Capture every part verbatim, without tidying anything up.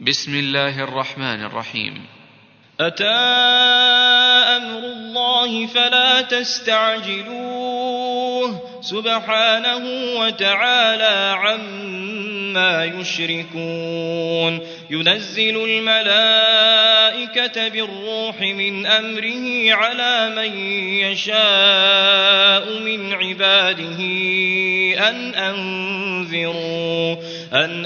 بسم الله الرحمن الرحيم. أتى أمر الله فلا تستعجلوه سبحانه وتعالى عما يشركون. ينزل الملائكة بالروح من أمره على من يشاء من عباده أن أنذروا أن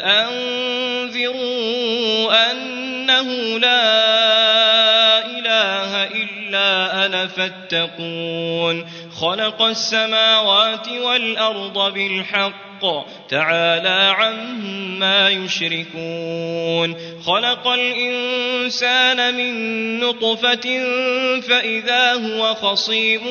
أنذروا أنه لا إله إلا أنا فاتقون. خلق السماوات والأرض بالحق تعالى عما يشركون. خلق الإنسان من نطفة فإذا هو خصيم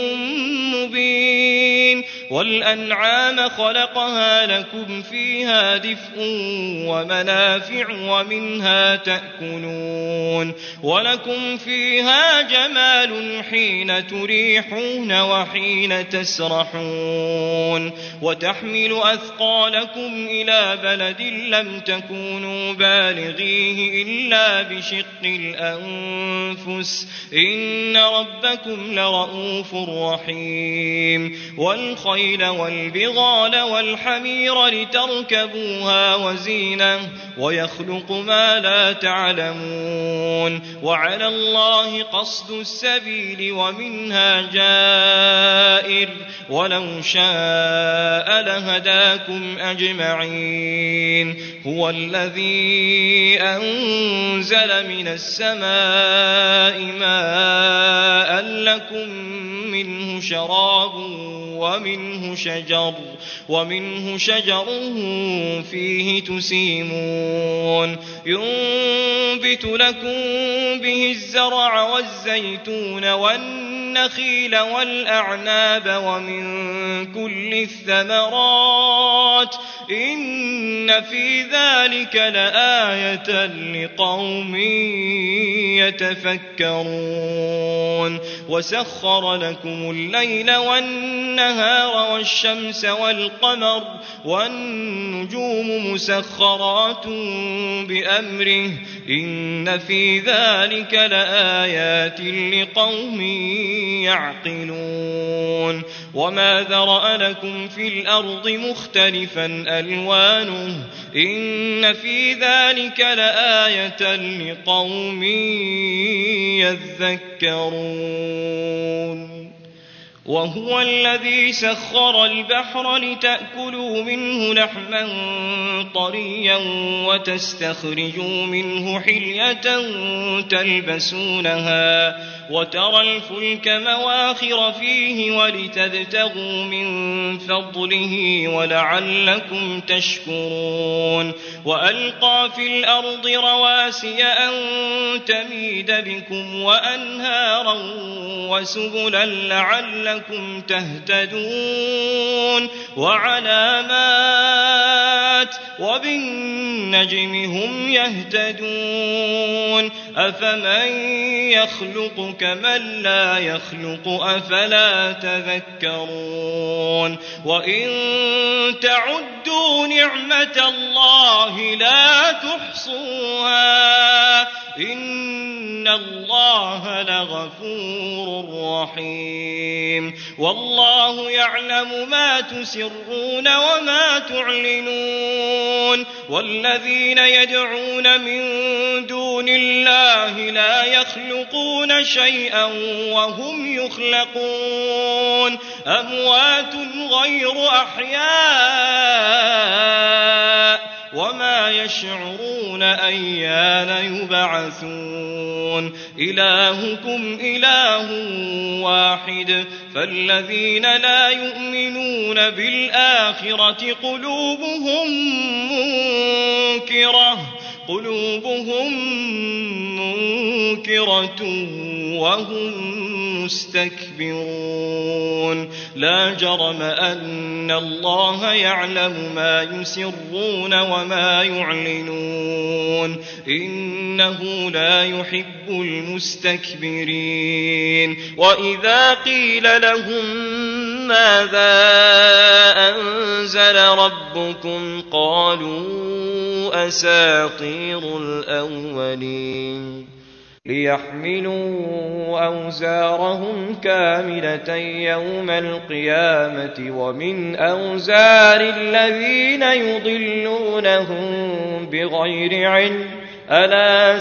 مبين. والأنعام خلقها لكم فيها دفء ومنافع ومنها تأكلون ولكم فيها جمال حين تريحون وحين تسرحون. وتحمل أثقالكم إلى بلد لم تكونوا بالغيه إلا بشق الأنفس إن ربكم لرؤوف رحيم. والخيل والبغال والحمير لتركبوها وزينة ويخلق ما لا تعلمون. وعلى الله قصد السبيل ومنها جائر ولو شاء لهداكم أجمعين. هو الذي أنزل من السماء ماء لكم منه شراب ومنه شجر ومنه شجر فيه تسيمون. ينبت لكم به الزرع والزيتون والنخيل والأعناب ومن كل الثمرات إن في ذلك لآية لقوم يتفكرون. وسخر لكم الليل والنهار والشمس والقمر والنجوم مسخرات بأمره إن في ذلك لآيات لقوم يعقلون. وما ذرأ لكم في الأرض مختلفا ألوانه إن في ذلك لآية لقوم يذكرون. وهو الذي سخر البحر لتأكلوا منه لحما طريا وتستخرجوا منه حلية تلبسونها وترى الفلك مواخر فيه ولتبتغوا من فضله ولعلكم تشكرون. وألقى في الأرض رواسي أن تميد بكم وأنهارا وسبلا لعلكم تهتدون. وعلامات وبالنجم هم يهتدون. أفمن يخلق كمن لا يخلق أفلا تذكرون. وإن تعدوا نعمة الله لا تحصوها إن الله لغفور رحيم. والله يعلم ما تسرون وما تعلنون. والذين يدعون من دون الله لا يخلقون شيئا وهم يخلقون أموات غير أحياء وما يشعرون أيان يبعثون. إلهكم إله واحد فالذين لا يؤمنون بالآخرة قلوبهم منكرة قلوبهم منكرة وهم مستكبرون. لا جرم أن الله يعلم ما يسرون وما يعلنون إنه لا يحب المستكبرين. وإذا قيل لهم ماذا أنزل ربكم قالوا أساطير الأولين ليحملوا أوزارهم كاملة يوم القيامة ومن أوزار الذين يضلونهم بغير علم ألا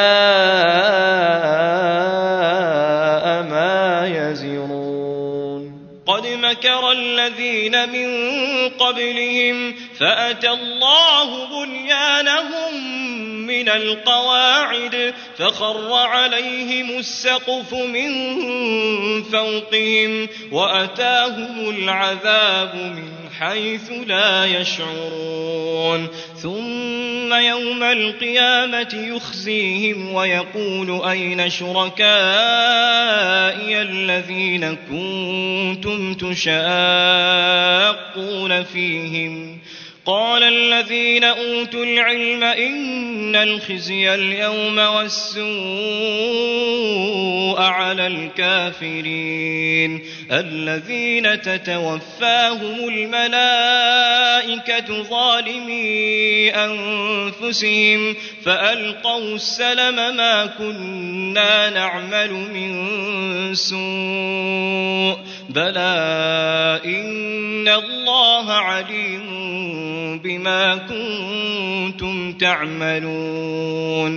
ساء ما يزرون قد مكر الذين من قبلهم فأتى الله بنيانهم من القواعد فخر عليهم السقف من فوقهم وأتاهم العذاب من حيث لا يشعرون ثم يوم القيامة يخزيهم ويقول أين شركائي الذين كنتم تشاقون فيهم قال الذين أوتوا العلم إن الخزي اليوم والسوء على الكافرين الذين تتوفاهم الملائكة ظالمي أنفسهم فألقوا السلم ما كنا نعمل من سوء بلى إن الله عليم بما كنتم تعملون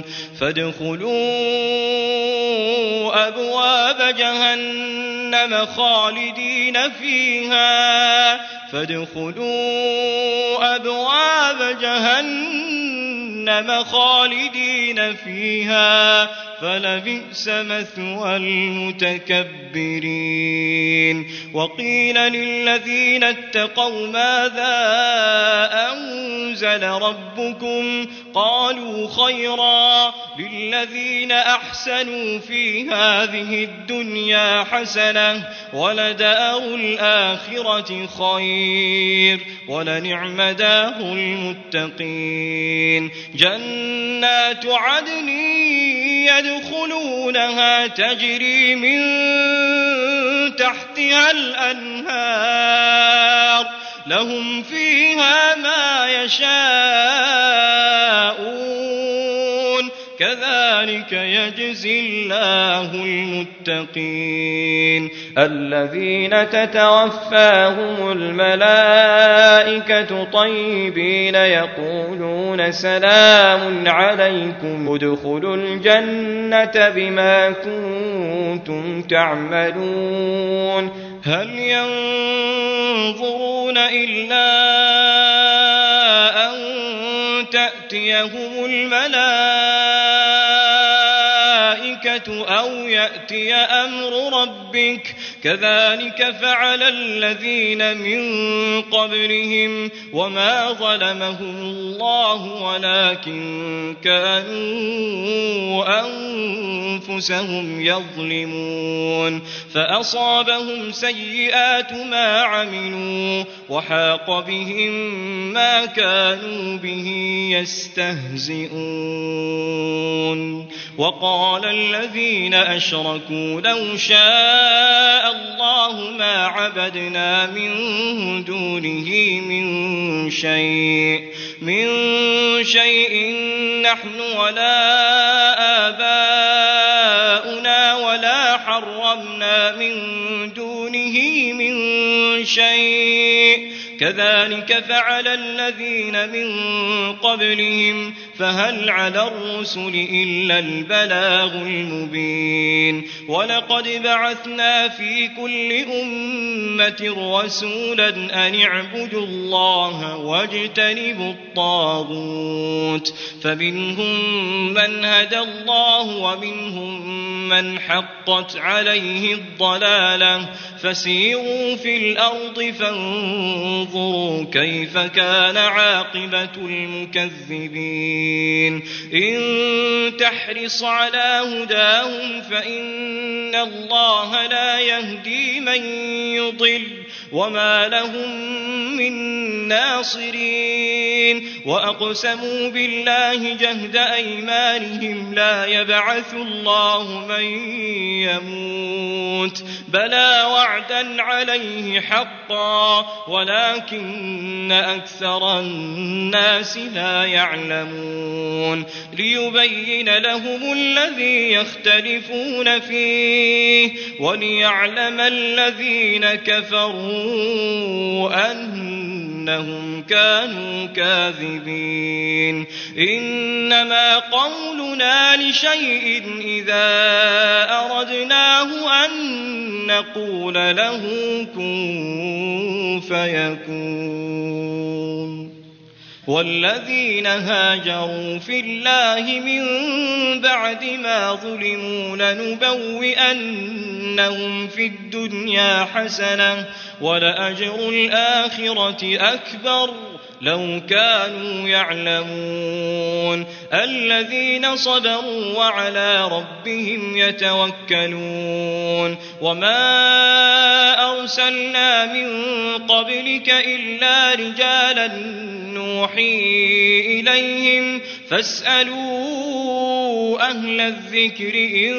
فادخلوا أبواب جهنم خالدين فيها فادخلوا أبواب جهنم خالدين فيها فلبئس مثوى المتكبرين وقيل للذين اتقوا ماذا أنزل ربكم قالوا خيرا للذين أحسنوا في هذه الدنيا حسنة ولدار الآخرة خير ولنعم دار المتقين جنات عدن يدخلونها تجري من تحتها الأنهار لهم فيها ما يشاءون كذلك يجزي الله المتقين الذين تتوفاهم الملائكة طيبين يقولون سلام عليكم ادخلوا الجنة بما كنتم تعملون هل ينظرون إلا أن تأتيهم الملائكة أو يأتي أمر ربك كذلك فعل الذين من قبلهم وما ظلمهم الله ولكن كانوا أنفسهم يظلمون فأصابهم سيئات ما عملوا وحاق بهم ما كانوا به يستهزئون وقال الذين أشركوا لو شاء الله ما عبدنا من دونه من شيء من شيء نحن ولا آباؤنا ولا حرمنا من دونه من شيء كذلك فعل الذين من قبلهم فهل على الرسل إلا البلاغ المبين ولقد بعثنا في كل أمة رسولا أن اعبدوا الله واجتنبوا الطاغوت فمنهم من هدى الله ومنهم من حقت عليه الضلالة فسيروا في الأرض فانظروا كيف كان عاقبة المكذبين إن تحرص على هداهم فإن الله لا يهدي من يضل وما لهم من ناصرين وأقسموا بالله جهد أيمانهم لا يبعث الله من يموت بلى وعدا عليه حقا ولكن أكثر الناس لا يعلمون ليبين لهم الذي يختلفون فيه وليعلم الذين كفروا أنهم كانوا كاذبين إنما قولنا لشيء إذا أردناه أن نقول له كن فيكون والذين هاجروا في الله من بعد ما ظلموا لنبوئنهم في الدنيا حسنة ولأجر الآخرة أكبر لو كانوا يعلمون الذين صبروا وعلى ربهم يتوكلون وما أرسلنا من قبلك إلا رجالا نوحي إليهم فاسألوا أهل الذكر إن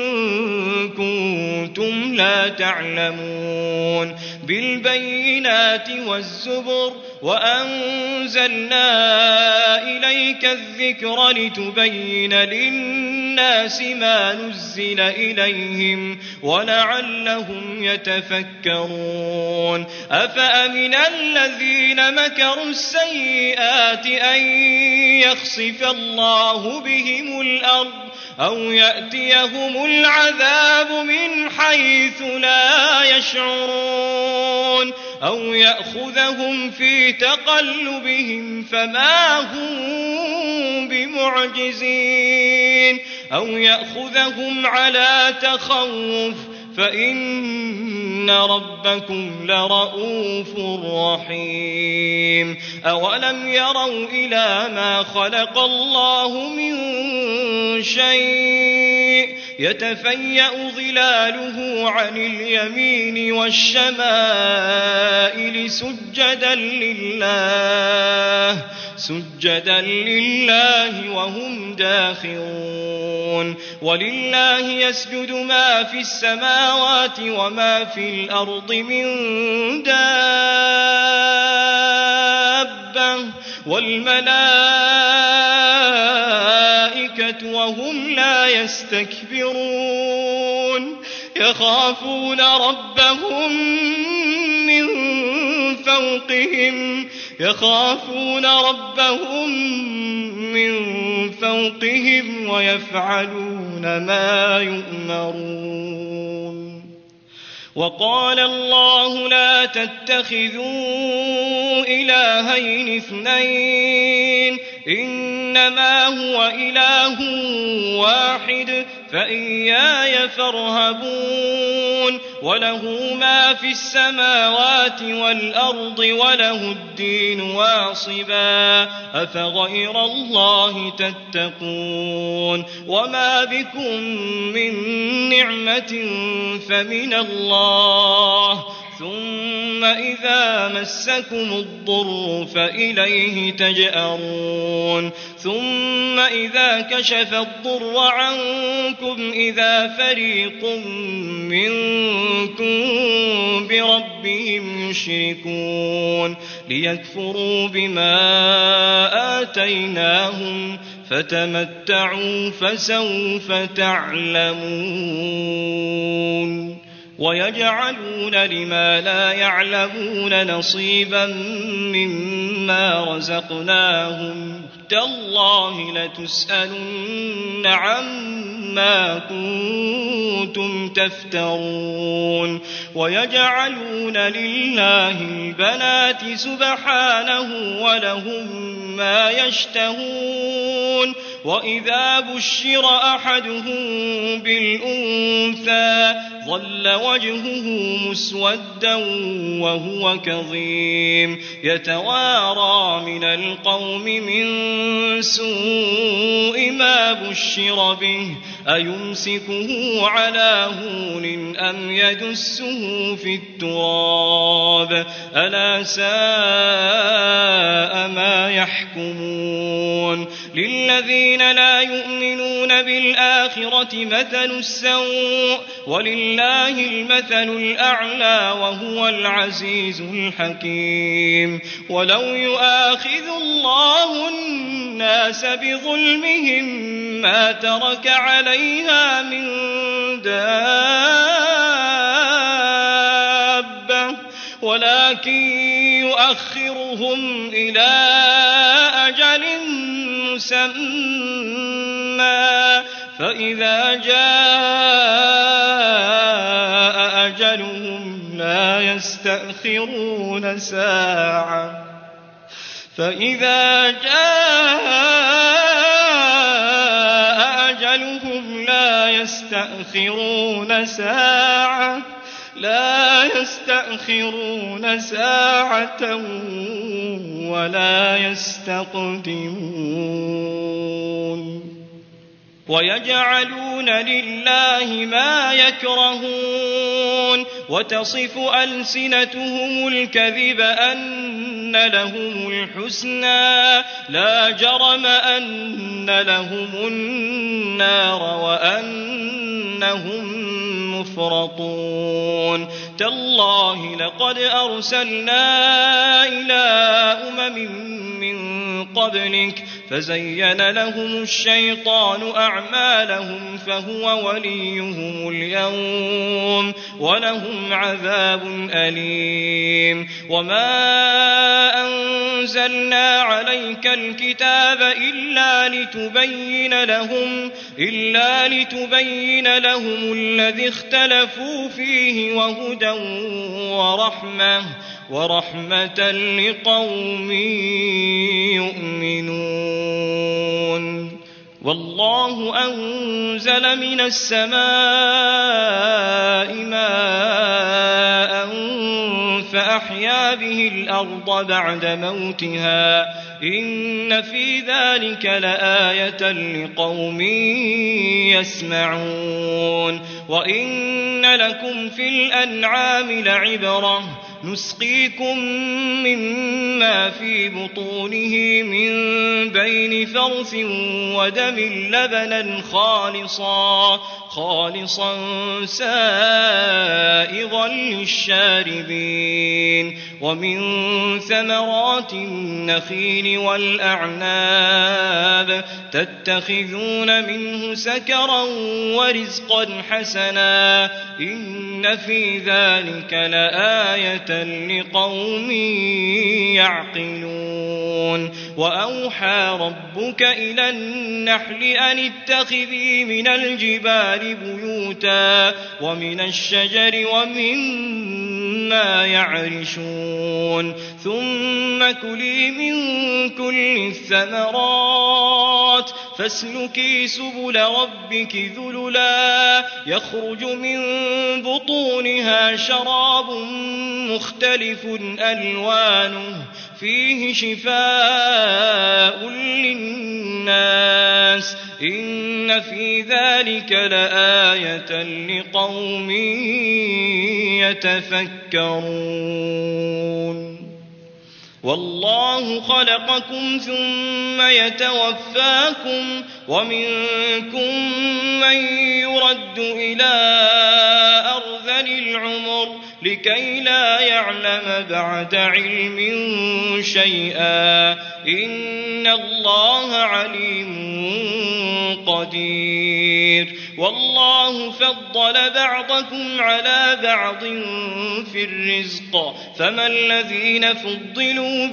كنتم لا تعلمون بالبينات والزبر وأنزلنا إليك الذكر لتبين للناس ما نزل إليهم ولعلهم يتفكرون أفأمن الذين مكروا السيئات أن يخسف الله بهم الأرض أو يأتيهم العذاب من حيث لا يشعرون أو يأخذهم في تقلبهم فما هم بمعجزين أو يأخذهم على تخوف فإن ربكم لرؤوف رحيم أولم يروا إلى ما خلق الله من شيء يتفيأ ظلاله عن اليمين والشمائل سجدا لله سجدا لله وهم داخرون ولله يسجد ما في السماوات وما في الأرض من دابة والملائكة وهم لا يستكبرون يخافون ربهم من فوقهم يخافون ربهم من فوقهم ويفعلون ما يؤمرون وقال الله لا تتخذوا إلهين اثنين إنما هو إله واحد فإياي فارهبون وله ما في السماوات والأرض وله الدين واصبا أفغير الله تتقون وما بكم من نعمة فمن الله ثم إذا مسكم الضر فإليه تجأرون ثم إذا كشف الضر عنكم إذا فريق منكم بربهم يشركون ليكفروا بما آتيناهم فتمتعوا فسوف تعلمون ويجعلون لما لا يعلمون نصيبا مما رزقناهم تالله لتسألن عما كنتم تفترون ويجعلون لله البنات سبحانه ولهم ما يشتهون وإذا بشر أحدهم بالأنثى ظل وجهه مسودا وهو كظيم يتوارى من القوم من سوء ما بشر به أيمسكه على هون أم يدسه في التراب ألا ساء ما يحكمون للذين لا يؤمنون بالآخرة مثل السوء ولله المثل الأعلى وهو العزيز الحكيم ولو يؤاخذ الله الناس بظلمهم ما ترك عليها من دابة ولكن يؤخرهم إلى أجل مسمى فإذا جاء أجلهم لا يستأخرون ساعة فإذا جاء أجلهم لا يستأخرون ساعة لا يستأخرون ساعة ولا يستقدمون ويجعلون لله ما يكرهون وتصف ألسنتهم الكذب أن لهم الحسنى لا جرم أن لهم النار وأنهم مفرطون تالله لقد أرسلنا إلى أمم من قبلك فزين لهم الشيطان أعمالهم فهو وليهم اليوم ولهم عذاب أليم وما أنزلنا عليك الكتاب إلا لتبين لهم إلا لتبين لهم الذي اختلفوا فيه وهدى ورحمة ورحمة لقوم يؤمنون والله أنزل من السماء ماء فأحيا به الأرض بعد موتها إن في ذلك لآية لقوم يسمعون وإن لكم في الأنعام لعبرة نسقيكم مما في بطونه من بين فرث ودم لبنا خالصا خالصا سائغا للشاربين ومن ثمرات النخيل والأعناب تتخذون منه سكرا ورزقا حسنا إن في ذلك لآية لقوم يعقلون وأوحى ربك إلى النحل أن اتخذي من الجبال بيوتا ومن الشجر ومما يعرشون ثم كلي من كل الثمرات فاسلكي سبل ربك ذللا يخرج من بطونها شراب مختلف ألوانه فيه شفاء للناس إن في ذلك لآية لقوم يتفكرون والله خلقكم ثم يتوفاكم ومنكم من يرد إلى أرذل العمر لكي لا يعلم بعد علم شيئا إن الله عليم قدير والله فضل بعضكم على بعض في الرزق فما الذين فضلوا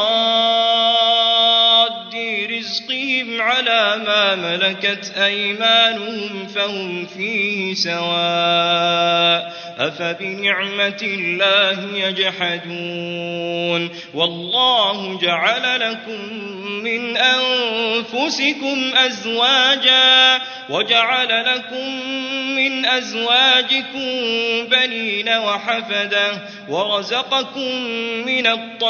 براد رزقهم على ما ملكت أيمانهم فهم فيه سواء أفبنعمة الله يجحدون والله جعل لكم من أنفسكم أزواجا وجعل لكم من أزواجكم بنين وحفدة ورزقكم من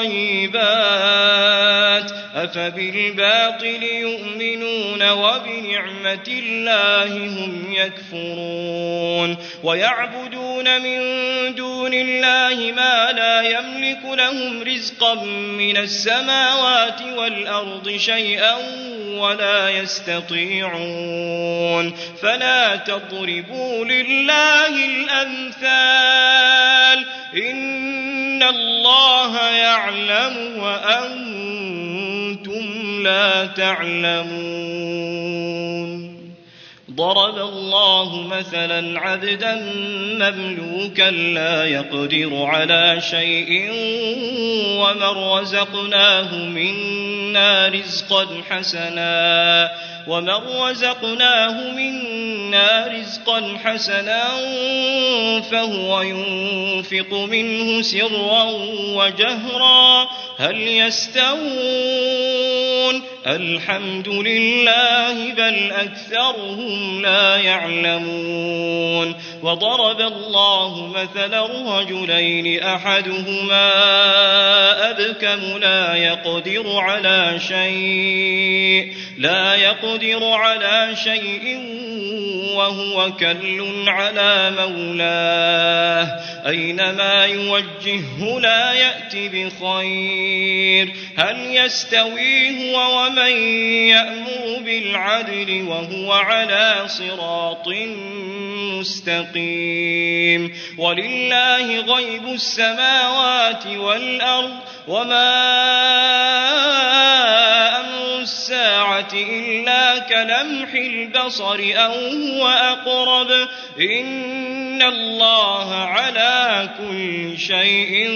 الطيبات أفبالباطل يؤمنون وبنعمة الله هم يكفرون ويعبدون من دون الله ما لا يملك لهم رزقا من السماوات والأرض شيئا ولا يستطيعون فلا تضربوا لله الأمثال إن الله يعلم وأنتم لا تعلمون ضرب الله مثلا عبدا مملوكا لا يقدر على شيء ومن رزقناه منا رزقا حسنا ومن رزقناه منا رزقا حسنا فهو ينفق منه سرا وجهرا هل يستوون الحمد لله بل أكثرهم لا يعلمون وضرب الله مثلا رجلين أحدهما أبكم لا يقدر على شيء لا يقدر على شيء وهو كل على مولاه أينما يوجهه لا يأتي بخير هل يستوي هو ومن يأمر بالعدل وهو على صراط مستقيم ولله غيب السماوات والأرض وما أمر الساعة إلا كلمح البصر أو هو أقرب إن الله على كل شيء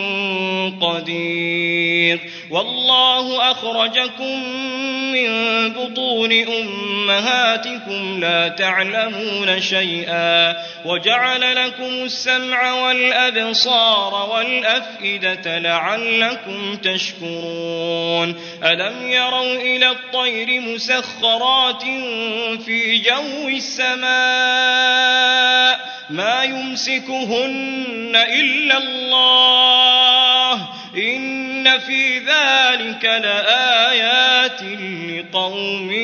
قدير والله أخرجكم من بطون أمهاتكم لا تعلمون شيئا وجعل لكم السمع والأبصار والأفئدة لعلكم تشكرون ألم يروا إلى الطير مسخرات في جو السماء ما يمسكهن إلا الله إن في ذلك لآيات لقوم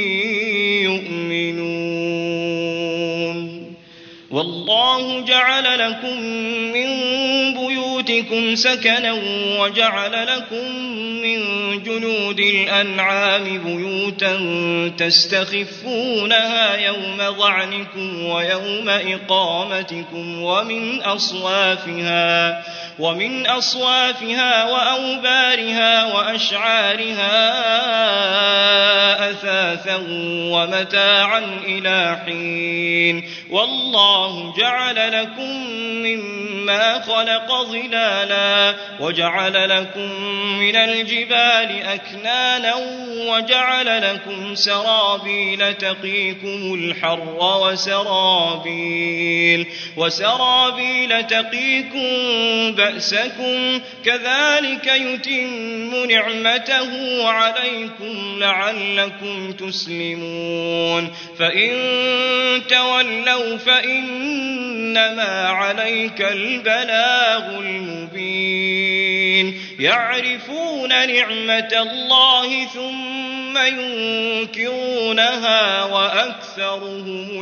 يؤمنون والله جعل لكم من بيوتكم سكنا وجعل لكم من جلود الأنعام بيوتا تستخفونها يوم ظعنكم ويوم إقامتكم ومن أصوافها ومن أصوافها وأوبارها وأشعارها أثاثا ومتاعا إلى حين والله جعل لكم مما خلق ظلالا وجعل لكم من الجبال أكنانا وجعل لكم سرابيل تقيكم الحر وسرابيل وسرابيل تقيكم بأسكم كذلك يتم نعمته عليكم لعلكم تسلمون فإن تولوا فإنما عليك البلاغ المبين يعرفون نعمة الله ثم ينكرونها وأكثرهم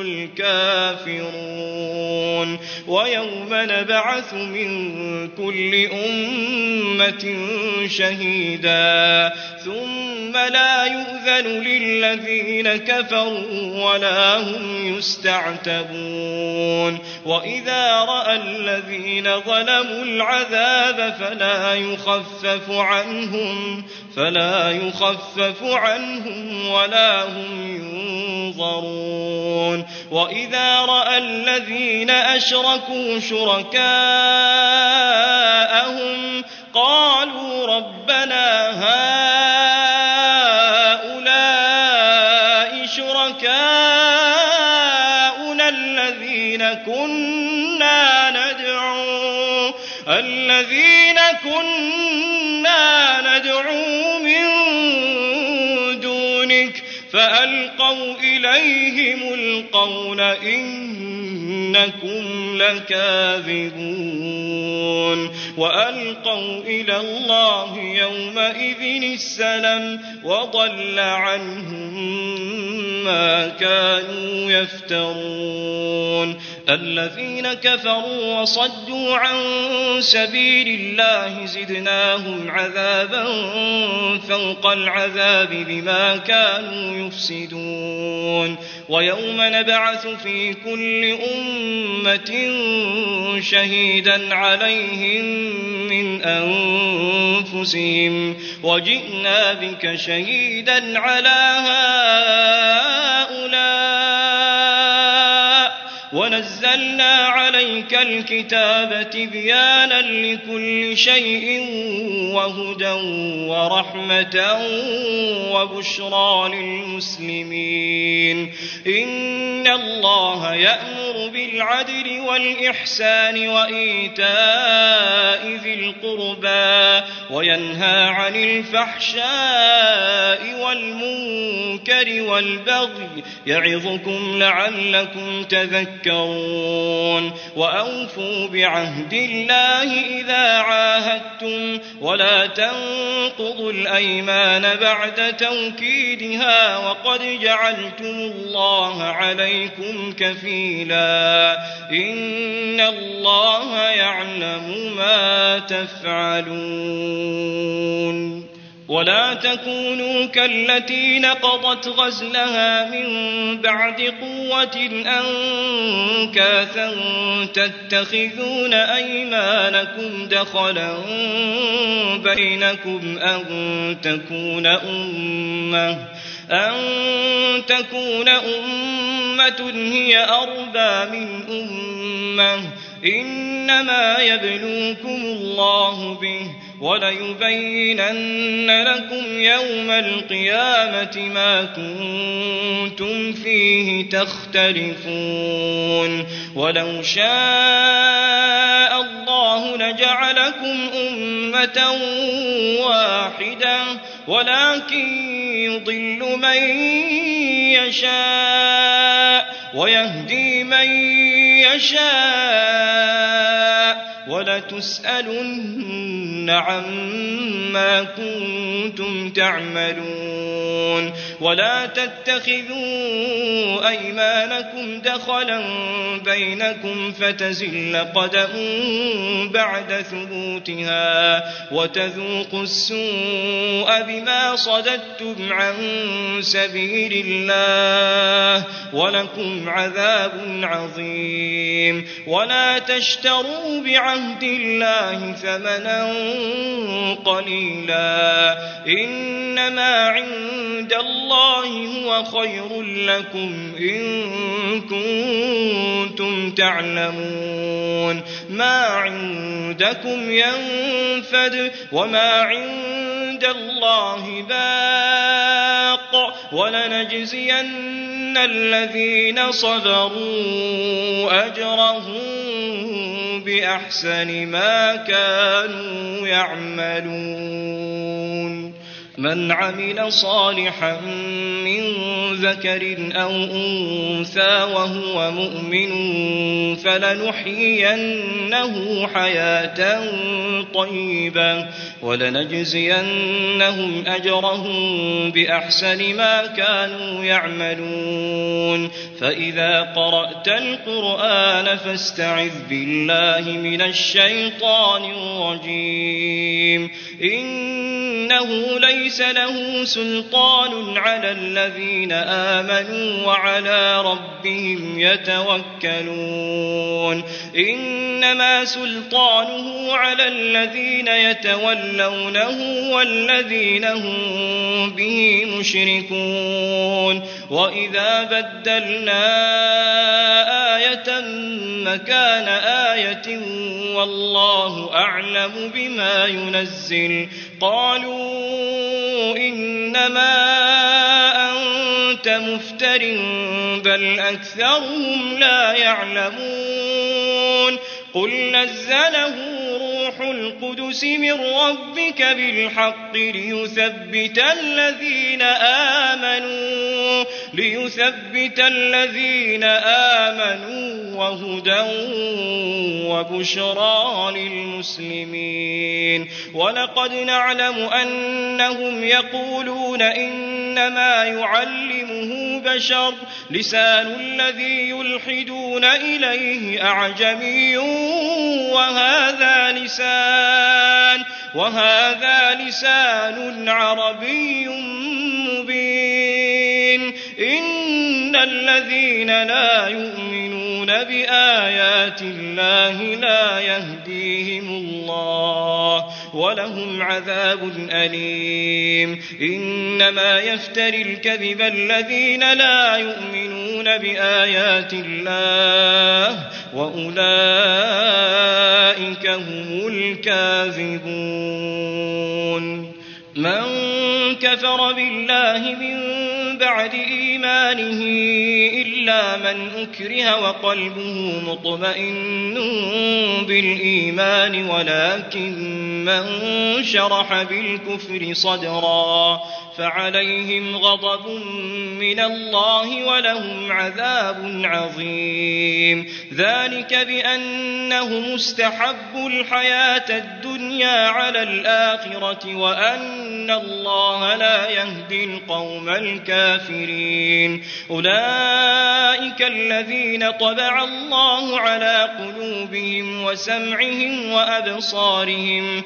الكافرون ويوم نبعث من كل أمة شهيدا ثم لا يؤذن للذين كفروا ولا هم يستعتبون وإذا رأى الذين ظلموا العذاب فلا يخفف عنهم فلا يخفف عنهم ولا هم ينظرون وإذا رأى الذين أشركوا شركاءهم قالوا ربنا هؤلاء شركاؤنا الذين كنا ندعو الذين كنا ندعو من دونك فألقوا إلى إليهم القول إنكم لكاذبون وألقوا إلى الله يومئذ السلم وضل عنهم ما كانوا يفترون الذين كفروا وصدوا عن سبيل الله زدناهم عذابا فوق العذاب بما كانوا يفسدون ويوم نبعث في كل أمة شهيدا عليهم من أنفسهم وجئنا بك شهيدا على هؤلاء ونزلنا عليك الكتاب تبيانا لكل شيء وهدى ورحمة وبشرى للمسلمين إن الله يأمر بالعدل والإحسان وإيتاء ذي القربى وينهى عن الفحشاء والمنكر والبغي يعظكم لعلكم تذكرون وأوفوا بعهد الله إذا عاهدتم ولا تنقضوا الأيمان بعد توكيدها وقد جعلتم الله عليكم كفيلا إن الله يعلم ما تفعلون ولا تكونوا كالتي نقضت غزلها من بعد قوة أنكاثا تتخذون أيمانكم دخلا بينكم أن تكون أمة أن تكون أمة هي أربى من أمة إنما يبلوكم الله به وليبينن لكم يوم القيامة ما كنتم فيه تختلفون ولو شاء الله لجعلكم أمة واحدة ولكن يضل من يشاء ويهدي من يشاء ولتسألن عما كنتم تعملون ولا تتخذوا أيمانكم دخلا بينكم فتزل قدم بعد ثبوتها وتذوقوا السوء بما صددتم عن سبيل الله ولكم عذاب عظيم ولا تشتروا بعهد الله ثمنا قليلا إنما عند الله هو خير لكم إن كنتم تعلمون ما عندكم ينفد وما عند الله باق ولنجزين الذين صبروا أجرهم بأحسن ما كانوا يعملون من عمل صالحا من ذكر أو أنثى وهو مؤمن فلنحيينه حياة طيبة ولنجزينهم أجرهم بأحسن ما كانوا يعملون فإذا قرأت القرآن فاستعذ بالله من الشيطان الرجيم إنه ليس له سلطان على الذين آمنوا وعلى ربهم يتوكلون إنما سلطانه على الذين يتولونه والذين هم به مشركون وإذا بدلنا آية مكان آية والله أعلم بما ينزل قالوا إنما أنت مفتر بل أكثرهم لا يعلمون قل نزله روح القدس من ربك بالحق ليثبت الذين آمنوا ليثبت الذين آمنوا وهدى وبشرى للمسلمين. ولقد نعلم أنهم يقولون إنما يعلمه بشر لسان الذي يلحدون إليه أعجمي وهذا لسان وهذا لسان عربي مبين. إن الذين لا يؤمنون بآيات الله لا يهديهم الله ولهم عذاب أليم. إنما يفتري الكذب الذين لا يؤمنون بآيات الله وأولئك هم الكاذبون. من كفر بالله من بعد إيمانه إلا من أكره وقلبه مطمئن بالإيمان ولكن من شرح بالكفر صدرا فعليهم غضب من الله ولهم عذاب عظيم. ذلك بأنهم استحبوا الحياة الدنيا على الآخرة وأن الله لا يهدي القوم الكافرين. أولئك الذين طبع الله على قلوبهم وسمعهم وأبصارهم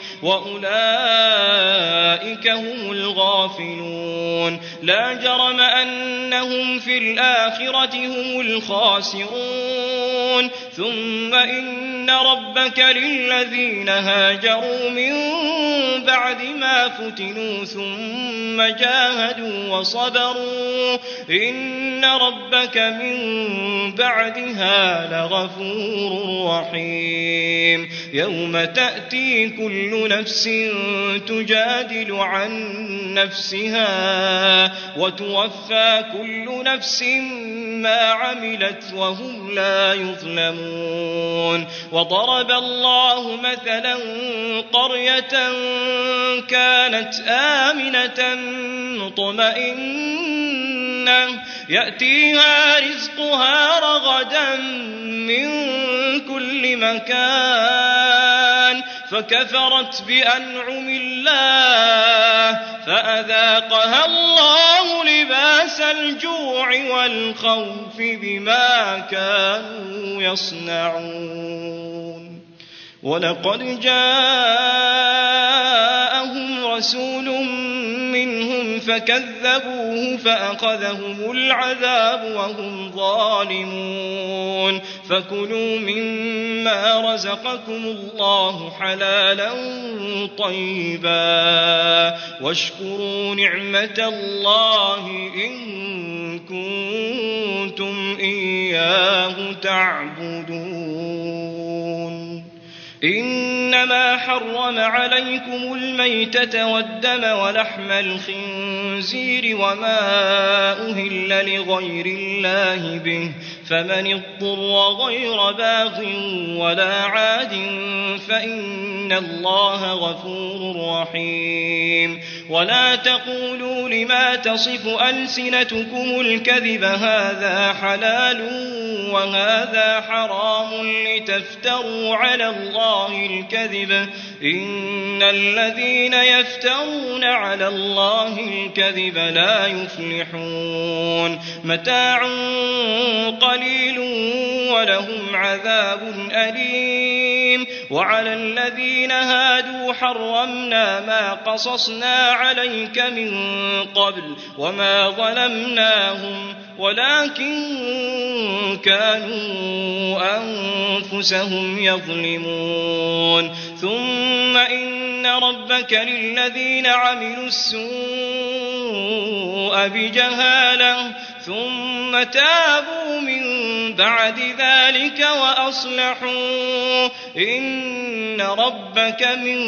وأولئك هم الغافلون. لا جرم أنهم في الآخرة هم الخاسرون. ثم إن ربك للذين هاجروا من بعد ما فتنوا ثم جاهدوا وصبروا إن ربك من بعدها لغفور رحيم. يوم تأتي كل نفس تجادل عن نفسها وتوفى كل نفس ما عملت وهم لا يظلمون. وضرب الله مثلا قرية كانت آمنة مطمئنة يأتيها رزقها رغدا من كل مكان فكفرت بأنعم الله فأذاقها الله لباس الجوع والخوف بما كانوا يصنعون. ولقد جاءهم رسول منهم فكذبوه فأخذهم العذاب وهم ظالمون. فكلوا مما رزقكم الله حلالا طيبا واشكروا نعمة الله إن كنتم إياه تعبدون. إنما حرم عليكم الميتة والدم ولحم الخنزير وما أهل لغير الله به فمن اضطر غير باغ ولا عاد فإن الله غفور رحيم. ولا تقولوا لما تصف ألسنتكم الكذب هذا حلال وهذا حرام لتفتروا على الله الكذب إن الذين يفترون على الله الكذب لا يفلحون. متاع قليل ولهم عذاب أليم. وعلى الذين هادوا حرمنا ما قصصنا عليك من قبل وما ظلمناهم ولكن كانوا أنفسهم يظلمون. ثم إن ربك للذين عملوا السوء بجهالة ثم تابوا من بعد ذلك وأصلحوا إن ربك من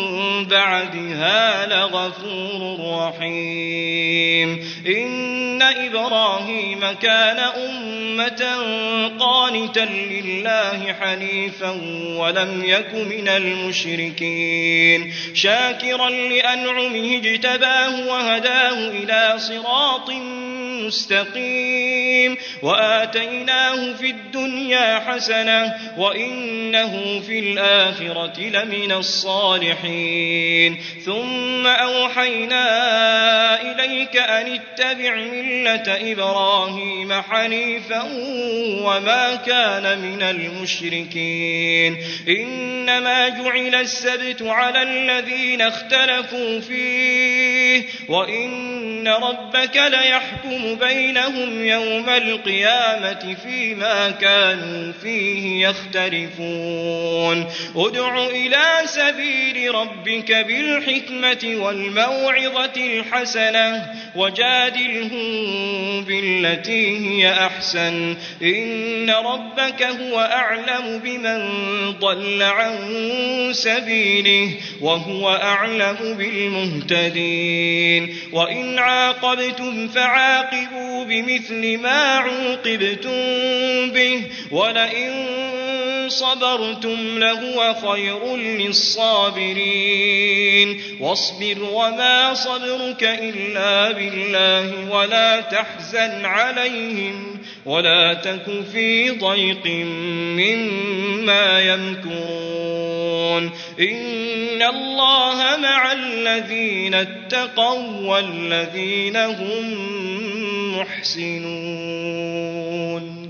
بعدها لغفور رحيم. إن إبراهيم كان أمة قانتا لله حنيفا ولم يك من المشركين شاكرا لأنعمه اجتباه وهداه إلى صراط مستقيم وآتيناه في الدنيا حسنة وإنه في الآخرة لمن الصالحين ثم أوحينا إليك أن اتبع ملة إبراهيم حنيفا وما كان من المشركين إنما جعل السبت على الذين اختلفوا فيه وإن ربك ليحكم بينهم يوم القيامة فيما كانوا فيه يختلفون ادع إلى سبيل ربك بالحكمة والموعظة الحسنة وجادلهم بالتي هي أحسن إن ربك هو أعلم بمن ضل عن سبيله وهو أعلم بالمهتدين وإن عاقبتم فعاقبوا بمثل ما عوقبتم به ولئن صبرتم لهو خير للصابرين واصبر وما صبرك إلا بالله ولا تحزن عليهم ولا تك في ضيق مما يمكرون إن الله مع الذين اتقوا والذين هم محسنون.